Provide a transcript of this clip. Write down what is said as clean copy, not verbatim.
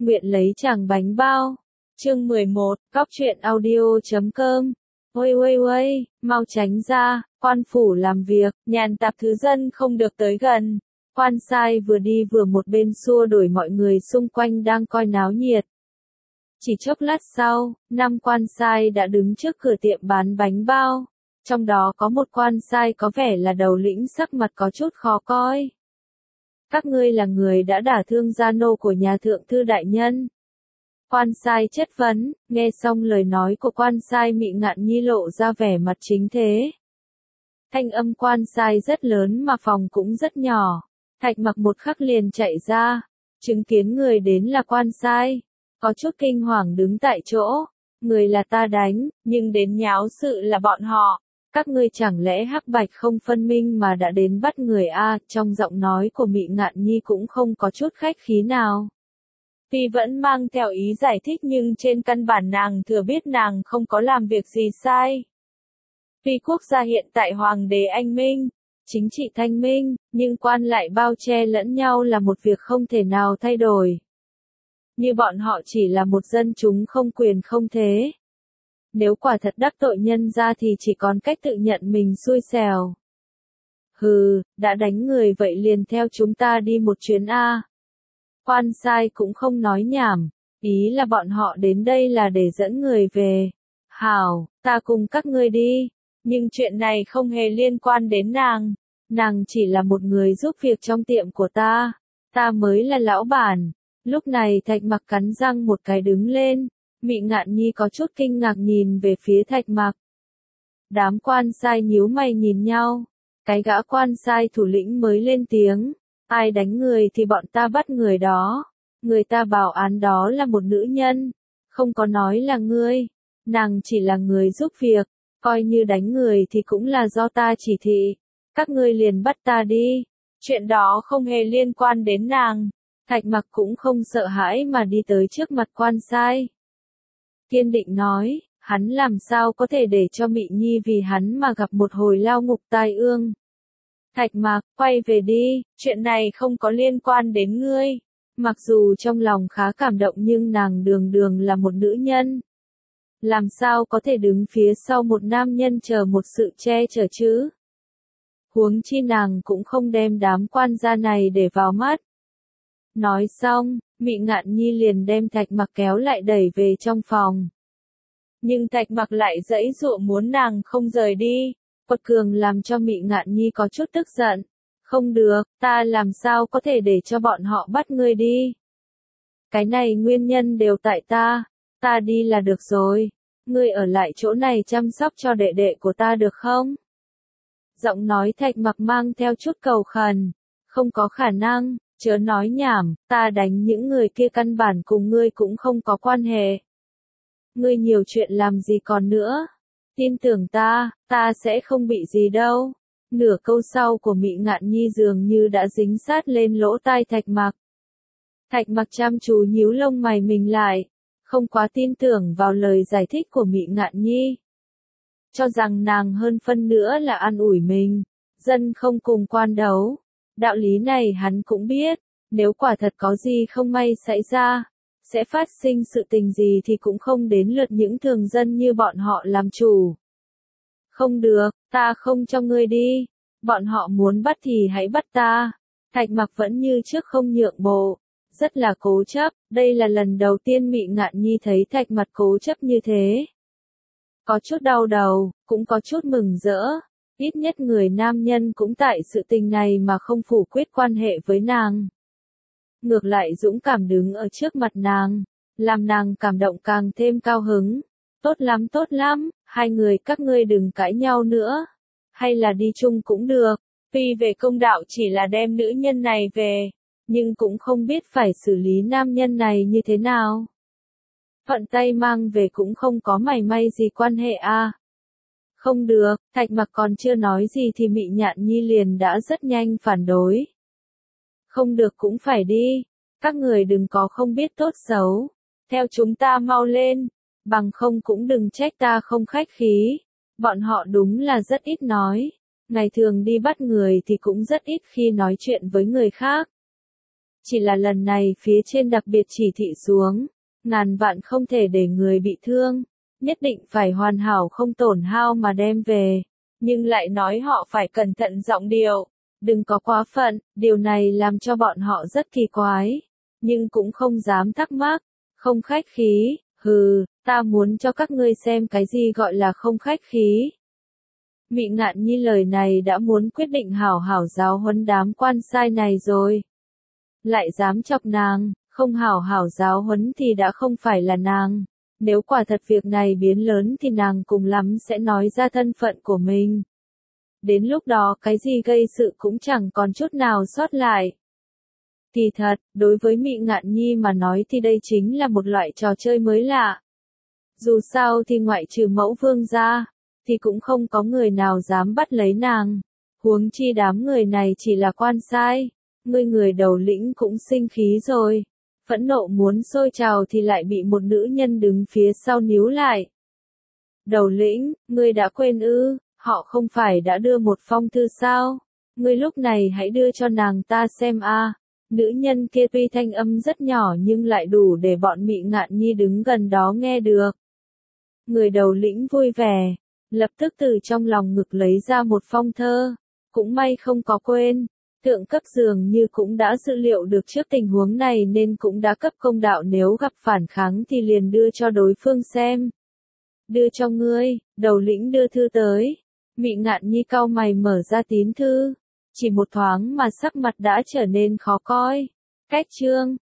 nguyện lấy chàng bánh bao. Chương 11, Cóc truyện audio.com. Ôi ôi ôi, mau tránh ra, quan phủ làm việc, nhàn tạp thứ dân không được tới gần. Quan sai vừa đi vừa một bên xua đuổi mọi người xung quanh đang coi náo nhiệt. Chỉ chốc lát sau, 5 quan sai đã đứng trước cửa tiệm bán bánh bao. Trong đó có một quan sai có vẻ là đầu lĩnh, sắc mặt có chút khó coi. Các ngươi là người đã đả thương gia nô của nhà thượng thư đại nhân. Quan sai chất vấn, nghe xong lời nói của quan sai Mị Ngạn Nhi lộ ra vẻ mặt chính thế. Thanh âm quan sai rất lớn mà phòng cũng rất nhỏ. Thạch Mặc một khắc liền chạy ra, chứng kiến người đến là quan sai, có chút kinh hoàng đứng tại chỗ. Người là ta đánh, nhưng đến nháo sự là bọn họ. Các ngươi chẳng lẽ hắc bạch không phân minh mà đã đến bắt người a? Trong giọng nói của Mị Ngạn Nhi cũng không có chút khách khí nào. Tuy vẫn mang theo ý giải thích nhưng trên căn bản nàng thừa biết nàng không có làm việc gì sai. Tuy quốc gia hiện tại hoàng đế anh minh, chính trị thanh minh, nhưng quan lại bao che lẫn nhau là một việc không thể nào thay đổi. Như bọn họ chỉ là một dân chúng không quyền không thế. Nếu quả thật đắc tội nhân ra thì chỉ còn cách tự nhận mình xui xẻo. Hừ, đã đánh người vậy liền theo chúng ta đi một chuyến a. Quan sai cũng không nói nhảm, ý là bọn họ đến đây là để dẫn người về. Hảo, ta cùng các ngươi đi, nhưng chuyện này không hề liên quan đến nàng. Nàng chỉ là một người giúp việc trong tiệm của ta mới là lão bản. Lúc này Thạch Mặc cắn răng một cái đứng lên. Mị Ngạn Nhi có chút kinh ngạc nhìn về phía Thạch Mặc. Đám quan sai nhíu mày nhìn nhau. Cái gã quan sai thủ lĩnh mới lên tiếng. Ai đánh người thì bọn ta bắt người đó. Người ta bảo án đó là một nữ nhân. Không có nói là ngươi. Nàng chỉ là người giúp việc. Coi như đánh người thì cũng là do ta chỉ thị. Các ngươi liền bắt ta đi. Chuyện đó không hề liên quan đến nàng. Thạch Mặc cũng không sợ hãi mà đi tới trước mặt quan sai. Kiên định nói, hắn làm sao có thể để cho Mị Nhi vì hắn mà gặp một hồi lao ngục tai ương. Thạch Mặc, quay về đi, chuyện này không có liên quan đến ngươi. Mặc dù trong lòng khá cảm động nhưng nàng đường đường là một nữ nhân. Làm sao có thể đứng phía sau một nam nhân chờ một sự che chở chứ? Huống chi nàng cũng không đem đám quan gia này để vào mắt. Nói xong, Mị Ngạn Nhi liền đem Thạch Mặc kéo lại đẩy về trong phòng. Nhưng Thạch Mặc lại giãy giụa muốn nàng không rời đi. Quật cường làm cho Mị Ngạn Nhi có chút tức giận. Không được, ta làm sao có thể để cho bọn họ bắt ngươi đi. Cái này nguyên nhân đều tại ta đi là được rồi. Ngươi ở lại chỗ này chăm sóc cho đệ đệ của ta được không? Giọng nói Thạch Mặc mang theo chút cầu khẩn. Không có khả năng, chớ nói nhảm, ta đánh những người kia căn bản cùng ngươi cũng không có quan hệ. Ngươi nhiều chuyện làm gì còn nữa. Tin tưởng ta sẽ không bị gì đâu. Nửa câu sau của Mị Ngạn Nhi dường như đã dính sát lên lỗ tai Thạch Mặc. Thạch Mặc chăm chú nhíu lông mày mình lại, không quá tin tưởng vào lời giải thích của Mị Ngạn Nhi. Cho rằng nàng hơn phân nữa là an ủi mình, dân không cùng quan đấu. Đạo lý này hắn cũng biết, nếu quả thật có gì không may xảy ra, sẽ phát sinh sự tình gì thì cũng không đến lượt những thường dân như bọn họ làm chủ. Không được, ta không cho ngươi đi. Bọn họ muốn bắt thì hãy bắt ta. Thạch Mặc vẫn như trước không nhượng bộ, rất là cố chấp. Đây là lần đầu tiên Mị Ngạn Nhi thấy Thạch Mặc cố chấp như thế. Có chút đau đầu, cũng có chút mừng rỡ. Ít nhất người nam nhân cũng tại sự tình này mà không phủ quyết quan hệ với nàng. Ngược lại dũng cảm đứng ở trước mặt nàng, làm nàng cảm động càng thêm cao hứng. Tốt lắm, hai người các ngươi đừng cãi nhau nữa. Hay là đi chung cũng được. Tuy về công đạo chỉ là đem nữ nhân này về, nhưng cũng không biết phải xử lý nam nhân này như thế nào. Thuận tay mang về cũng không có mảy may gì quan hệ a. Không được, Thạch Mặc còn chưa nói gì thì Mị Ngạn Nhi liền đã rất nhanh phản đối. Không được cũng phải đi, các người đừng có không biết tốt xấu. Theo chúng ta mau lên, bằng không cũng đừng trách ta không khách khí. Bọn họ đúng là rất ít nói, ngày thường đi bắt người thì cũng rất ít khi nói chuyện với người khác. Chỉ là lần này phía trên đặc biệt chỉ thị xuống, ngàn vạn không thể để người bị thương, nhất định phải hoàn hảo không tổn hao mà đem về, nhưng lại nói họ phải cẩn thận giọng điệu, đừng có quá phận, điều này làm cho bọn họ rất kỳ quái, nhưng cũng không dám thắc mắc, không khách khí, hừ, ta muốn cho các ngươi xem cái gì gọi là không khách khí. Mị Ngạn Nhi lời này đã muốn quyết định hảo hảo giáo huấn đám quan sai này rồi. Lại dám chọc nàng, không hảo hảo giáo huấn thì đã không phải là nàng. Nếu quả thật việc này biến lớn thì nàng cùng lắm sẽ nói ra thân phận của mình. Đến lúc đó cái gì gây sự cũng chẳng còn chút nào sót lại. Thì thật, đối với Mị Ngạn Nhi mà nói thì đây chính là một loại trò chơi mới lạ. Dù sao thì ngoại trừ Mẫu Vương ra, thì cũng không có người nào dám bắt lấy nàng. Huống chi đám người này chỉ là quan sai. Người đầu lĩnh cũng sinh khí rồi. Phẫn nộ muốn sôi trào thì lại bị một nữ nhân đứng phía sau níu lại. Đầu lĩnh, ngươi đã quên ư, họ không phải đã đưa một phong thư sao? Ngươi lúc này hãy đưa cho nàng ta xem a. Nữ nhân kia tuy thanh âm rất nhỏ nhưng lại đủ để bọn Mị Ngạn Nhi đứng gần đó nghe được. Người đầu lĩnh vui vẻ, lập tức từ trong lòng ngực lấy ra một phong thơ. Cũng may không có quên. Thượng cấp dường như cũng đã dự liệu được trước tình huống này nên cũng đã cấp công đạo nếu gặp phản kháng thì liền đưa cho đối phương xem. Đưa cho ngươi, đầu lĩnh đưa thư tới. Mị Ngạn Nhi cau mày mở ra tín thư. Chỉ một thoáng mà sắc mặt đã trở nên khó coi. Cách chương